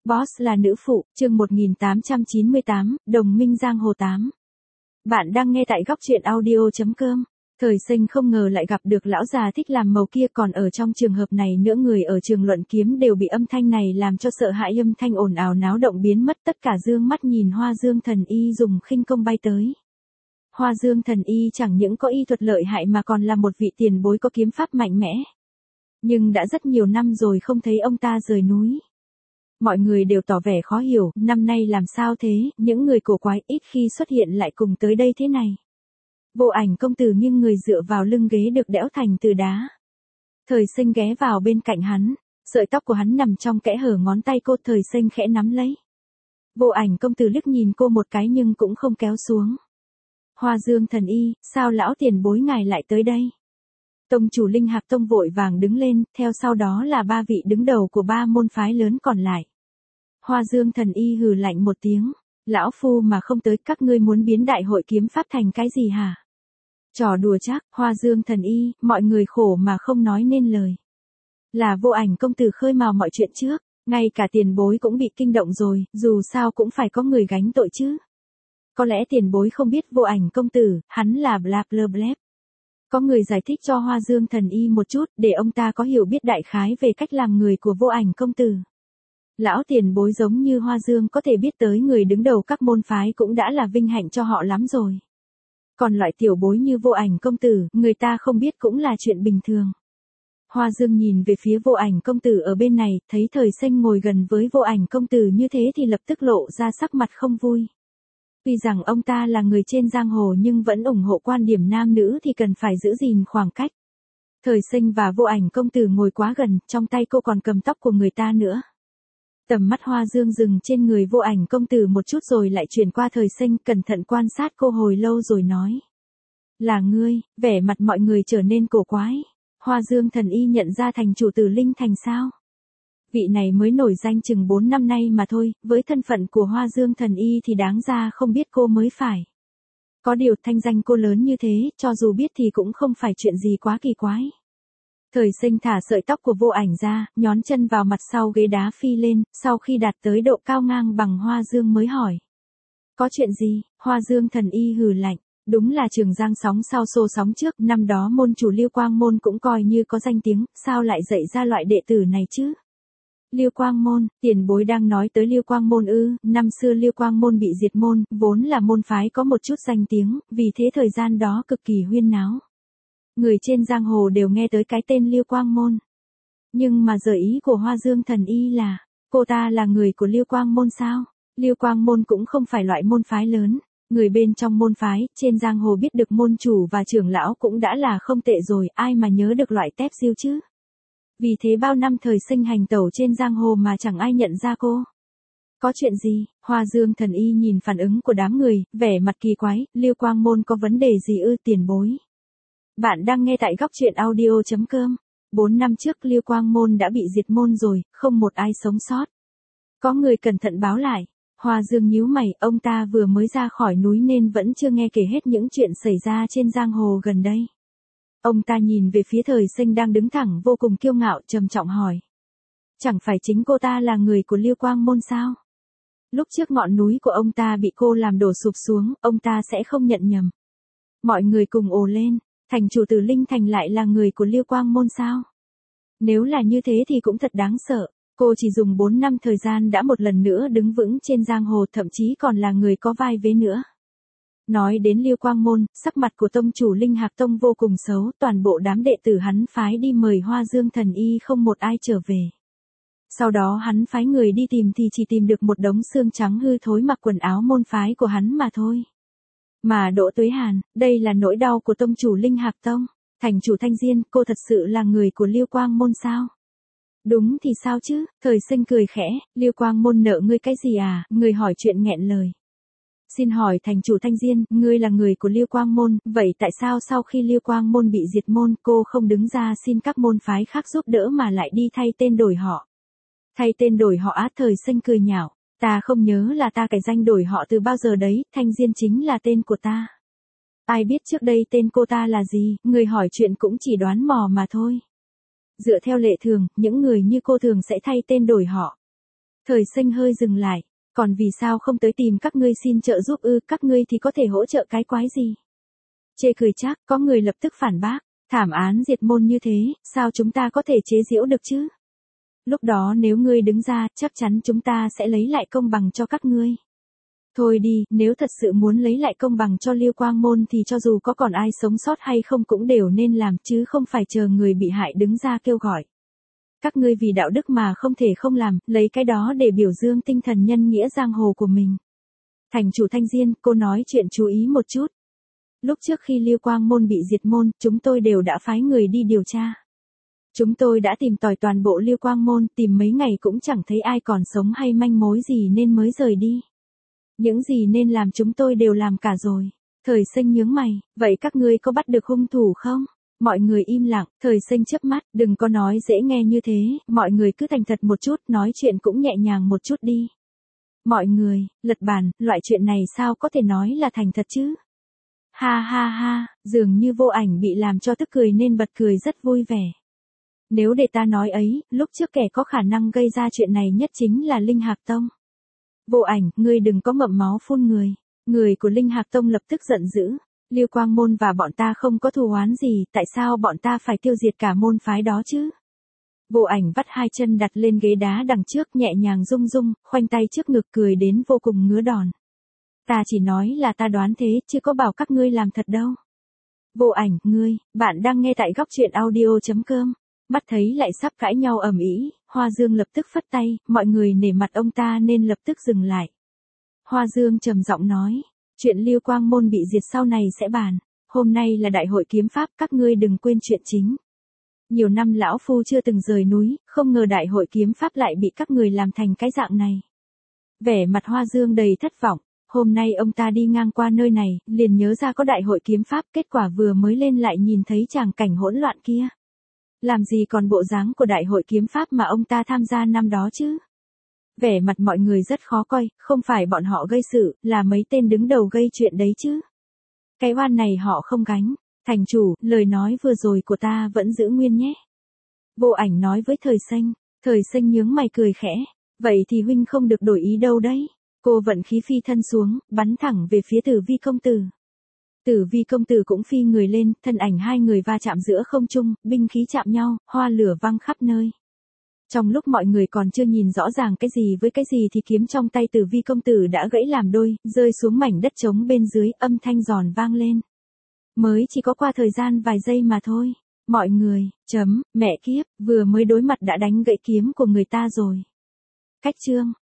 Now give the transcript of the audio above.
Boss là nữ phụ, chương 1898, Đồng minh giang hồ 8. Bạn đang nghe tại góc truyện audio.com. Thời sinh không ngờ lại gặp được lão già thích làm màu kia, còn ở trong trường hợp này nữa người ở trường luận kiếm đều bị âm thanh này làm cho sợ hãi, âm thanh ồn ào náo động biến mất, tất cả dương mắt nhìn Hoa Dương Thần Y dùng khinh công bay tới. Hoa Dương Thần Y chẳng những có y thuật lợi hại mà còn là một vị tiền bối có kiếm pháp mạnh mẽ. Nhưng đã rất nhiều năm rồi không thấy ông ta rời núi. Mọi người đều tỏ vẻ khó hiểu, năm nay làm sao thế, những người cổ quái ít khi xuất hiện lại cùng tới đây thế này. Vô Ảnh công tử nghiêng người dựa vào lưng ghế được đẽo thành từ đá. Thời sinh ghé vào bên cạnh hắn, sợi tóc của hắn nằm trong kẽ hở ngón tay cô, Thời sinh khẽ nắm lấy. Vô Ảnh công tử liếc nhìn cô một cái nhưng cũng không kéo xuống. Hoa Dương Thần Y, sao lão tiền bối ngài lại tới đây? Tông chủ Linh Hạc Tông vội vàng đứng lên, theo sau đó là ba vị đứng đầu của ba môn phái lớn còn lại. Hoa Dương Thần Y hừ lạnh một tiếng, lão phu mà không tới các ngươi muốn biến đại hội kiếm pháp thành cái gì hả? Trò đùa chắc, Hoa Dương Thần Y, mọi người khổ mà không nói nên lời. Là Vô Ảnh công tử khơi mào mọi chuyện trước, ngay cả tiền bối cũng bị kinh động rồi, dù sao cũng phải có người gánh tội chứ. Có lẽ tiền bối không biết Vô Ảnh công tử, hắn là bla bla bla. Có người giải thích cho Hoa Dương Thần Y một chút, để ông ta có hiểu biết đại khái về cách làm người của Vô Ảnh công tử. Lão tiền bối giống như Hoa Dương có thể biết tới người đứng đầu các môn phái cũng đã là vinh hạnh cho họ lắm rồi. Còn loại tiểu bối như Vô Ảnh công tử, người ta không biết cũng là chuyện bình thường. Hoa Dương nhìn về phía Vô Ảnh công tử ở bên này, thấy Thời sinh ngồi gần với Vô Ảnh công tử như thế thì lập tức lộ ra sắc mặt không vui. Tuy rằng ông ta là người trên giang hồ nhưng vẫn ủng hộ quan điểm nam nữ thì cần phải giữ gìn khoảng cách. Thời sinh và Vô Ảnh công tử ngồi quá gần, trong tay cô còn cầm tóc của người ta nữa. Tầm mắt Hoa Dương dừng trên người Vô Ảnh công tử một chút rồi lại chuyển qua Thời sinh, cẩn thận quan sát cô hồi lâu rồi nói. Là ngươi, vẻ mặt mọi người trở nên cổ quái. Hoa Dương Thần Y nhận ra thành chủ Tử Linh Thành sao? Vị này mới nổi danh chừng 4 năm nay mà thôi, với thân phận của Hoa Dương Thần Y thì đáng ra không biết cô mới phải. Có điều thanh danh cô lớn như thế, cho dù biết thì cũng không phải chuyện gì quá kỳ quái. Thời sinh thả sợi tóc của Vô Ảnh ra, nhón chân vào mặt sau ghế đá phi lên, sau khi đạt tới độ cao ngang bằng Hoa Dương mới hỏi. Có chuyện gì? Hoa Dương Thần Y hừ lạnh. Đúng là Trường Giang sóng sau xô sóng trước, năm đó môn chủ Liêu Quang Môn cũng coi như có danh tiếng, sao lại dạy ra loại đệ tử này chứ? Liêu Quang Môn, tiền bối đang nói tới Liêu Quang Môn ư? Năm xưa Liêu Quang Môn bị diệt môn, vốn là môn phái có một chút danh tiếng, vì thế thời gian đó cực kỳ huyên náo. Người trên giang hồ đều nghe tới cái tên Liêu Quang Môn. Nhưng mà giờ ý của Hoa Dương Thần Y là, cô ta là người của Liêu Quang Môn sao? Liêu Quang Môn cũng không phải loại môn phái lớn. Người bên trong môn phái, trên giang hồ biết được môn chủ và trưởng lão cũng đã là không tệ rồi, ai mà nhớ được loại tép diêu chứ? Vì thế bao năm Thời sinh hành tẩu trên giang hồ mà chẳng ai nhận ra cô. Có chuyện gì? Hoa Dương Thần Y nhìn phản ứng của đám người, vẻ mặt kỳ quái, Liêu Quang Môn có vấn đề gì ư? Tiền bối. Bạn đang nghe tại góc truyện audio.com. 4 năm trước Liêu Quang Môn đã bị diệt môn rồi, không một ai sống sót. Có người cẩn thận báo lại. Hoa Dương nhíu mày, ông ta vừa mới ra khỏi núi nên vẫn chưa nghe kể hết những chuyện xảy ra trên giang hồ gần đây. Ông ta nhìn về phía Thời sinh đang đứng thẳng vô cùng kiêu ngạo, trầm trọng hỏi. Chẳng phải chính cô ta là người của Liêu Quang Môn sao? Lúc trước ngọn núi của ông ta bị cô làm đổ sụp xuống, ông ta sẽ không nhận nhầm. Mọi người cùng ồ lên, thành chủ Tử Linh Thành lại là người của Liêu Quang Môn sao? Nếu là như thế thì cũng thật đáng sợ. Cô chỉ dùng 4 năm thời gian đã một lần nữa đứng vững trên giang hồ, thậm chí còn là người có vai vế nữa. Nói đến Liêu Quang Môn, sắc mặt của tông chủ Linh Hạc Tông vô cùng xấu, toàn bộ đám đệ tử hắn phái đi mời Hoa Dương Thần Y không một ai trở về. Sau đó hắn phái người đi tìm thì chỉ tìm được một đống xương trắng hư thối mặc quần áo môn phái của hắn mà thôi. Mà Đỗ Tuế Hàn, đây là nỗi đau của tông chủ Linh Hạc Tông. Thành chủ Thanh Diên, cô thật sự là người của Liêu Quang Môn sao? Đúng thì sao chứ? Thời sinh cười khẽ, Liêu Quang Môn nợ ngươi cái gì à? Người hỏi chuyện nghẹn lời. Xin hỏi thành chủ Thanh Diên, ngươi là người của Liêu Quang Môn, vậy tại sao sau khi Liêu Quang Môn bị diệt môn, cô không đứng ra xin các môn phái khác giúp đỡ mà lại đi thay tên đổi họ? Thay tên đổi họ á? Thời sinh cười nhạo, ta không nhớ là ta cải danh đổi họ từ bao giờ đấy, Thanh Diên chính là tên của ta. Ai biết trước đây tên cô ta là gì, người hỏi chuyện cũng chỉ đoán mò mà thôi. Dựa theo lệ thường, những người như cô thường sẽ thay tên đổi họ. Thời Sinh hơi dừng lại, còn vì sao không tới tìm các ngươi xin trợ giúp ư, các ngươi thì có thể hỗ trợ cái quái gì? Chê cười chắc, có người lập tức phản bác, thảm án diệt môn như thế, sao chúng ta có thể chế giễu được chứ? Lúc đó nếu ngươi đứng ra, chắc chắn chúng ta sẽ lấy lại công bằng cho các ngươi. Thôi đi, nếu thật sự muốn lấy lại công bằng cho Liêu Quang Môn thì cho dù có còn ai sống sót hay không cũng đều nên làm chứ không phải chờ người bị hại đứng ra kêu gọi. Các ngươi vì đạo đức mà không thể không làm, lấy cái đó để biểu dương tinh thần nhân nghĩa giang hồ của mình. Thành chủ Thanh Diên, cô nói chuyện chú ý một chút. Lúc trước khi Liêu Quang Môn bị diệt môn, chúng tôi đều đã phái người đi điều tra. Chúng tôi đã tìm tòi toàn bộ Liêu Quang Môn, tìm mấy ngày cũng chẳng thấy ai còn sống hay manh mối gì nên mới rời đi. Những gì nên làm chúng tôi đều làm cả rồi. Thời Sinh nhướng mày, vậy các ngươi có bắt được hung thủ không? Mọi người im lặng, Thời Sinh chớp mắt, đừng có nói dễ nghe như thế, mọi người cứ thành thật một chút, nói chuyện cũng nhẹ nhàng một chút đi. Mọi người, lật bàn, loại chuyện này sao có thể nói là thành thật chứ? Ha ha ha, dường như Vô Ảnh bị làm cho tức cười nên bật cười rất vui vẻ. Nếu để ta nói ấy, lúc trước kẻ có khả năng gây ra chuyện này nhất chính là Linh Hạc Tông. Vô Ảnh, ngươi đừng có ngậm máu phun người. Người của Linh Hạc Tông lập tức giận dữ. Liêu Quang Môn và bọn ta không có thù oán gì, tại sao bọn ta phải tiêu diệt cả môn phái đó chứ? Vô Ảnh vắt hai chân đặt lên ghế đá đằng trước nhẹ nhàng rung rung, khoanh tay trước ngực cười đến vô cùng ngứa đòn. Ta chỉ nói là ta đoán thế, chứ có bảo các ngươi làm thật đâu. Vô Ảnh, ngươi, bạn đang nghe tại góc truyện audio.com. Mắt thấy lại sắp cãi nhau ầm ĩ, Hoa Dương lập tức phất tay, mọi người nể mặt ông ta nên lập tức dừng lại. Hoa Dương trầm giọng nói, chuyện Liêu Quang Môn bị diệt sau này sẽ bàn, hôm nay là đại hội kiếm pháp, các ngươi đừng quên chuyện chính. Nhiều năm lão phu chưa từng rời núi, không ngờ đại hội kiếm pháp lại bị các người làm thành cái dạng này. Vẻ mặt Hoa Dương đầy thất vọng, hôm nay ông ta đi ngang qua nơi này, liền nhớ ra có đại hội kiếm pháp, kết quả vừa mới lên lại nhìn thấy tràng cảnh hỗn loạn kia. Làm gì còn bộ dáng của đại hội kiếm pháp mà ông ta tham gia năm đó chứ? Vẻ mặt mọi người rất khó coi, không phải bọn họ gây sự, là mấy tên đứng đầu gây chuyện đấy chứ. Cái oan này họ không gánh. Thành chủ, lời nói vừa rồi của ta vẫn giữ nguyên nhé. Vô Ảnh nói với Thời Sinh. Thời Sinh nhướng mày cười khẽ. Vậy thì huynh không được đổi ý đâu đấy. Cô vận khí phi thân xuống, bắn thẳng về phía Tử Vi công tử. Tử Vi công tử cũng phi người lên, thân ảnh hai người va chạm giữa không trung, binh khí chạm nhau, hoa lửa văng khắp nơi. Trong lúc mọi người còn chưa nhìn rõ ràng cái gì với cái gì thì kiếm trong tay Tử Vi công tử đã gãy làm đôi, rơi xuống mảnh đất trống bên dưới, âm thanh giòn vang lên. Mới chỉ có qua thời gian vài giây mà thôi. Mọi người, mẹ kiếp, vừa mới đối mặt đã đánh gãy kiếm của người ta rồi. Cách chương.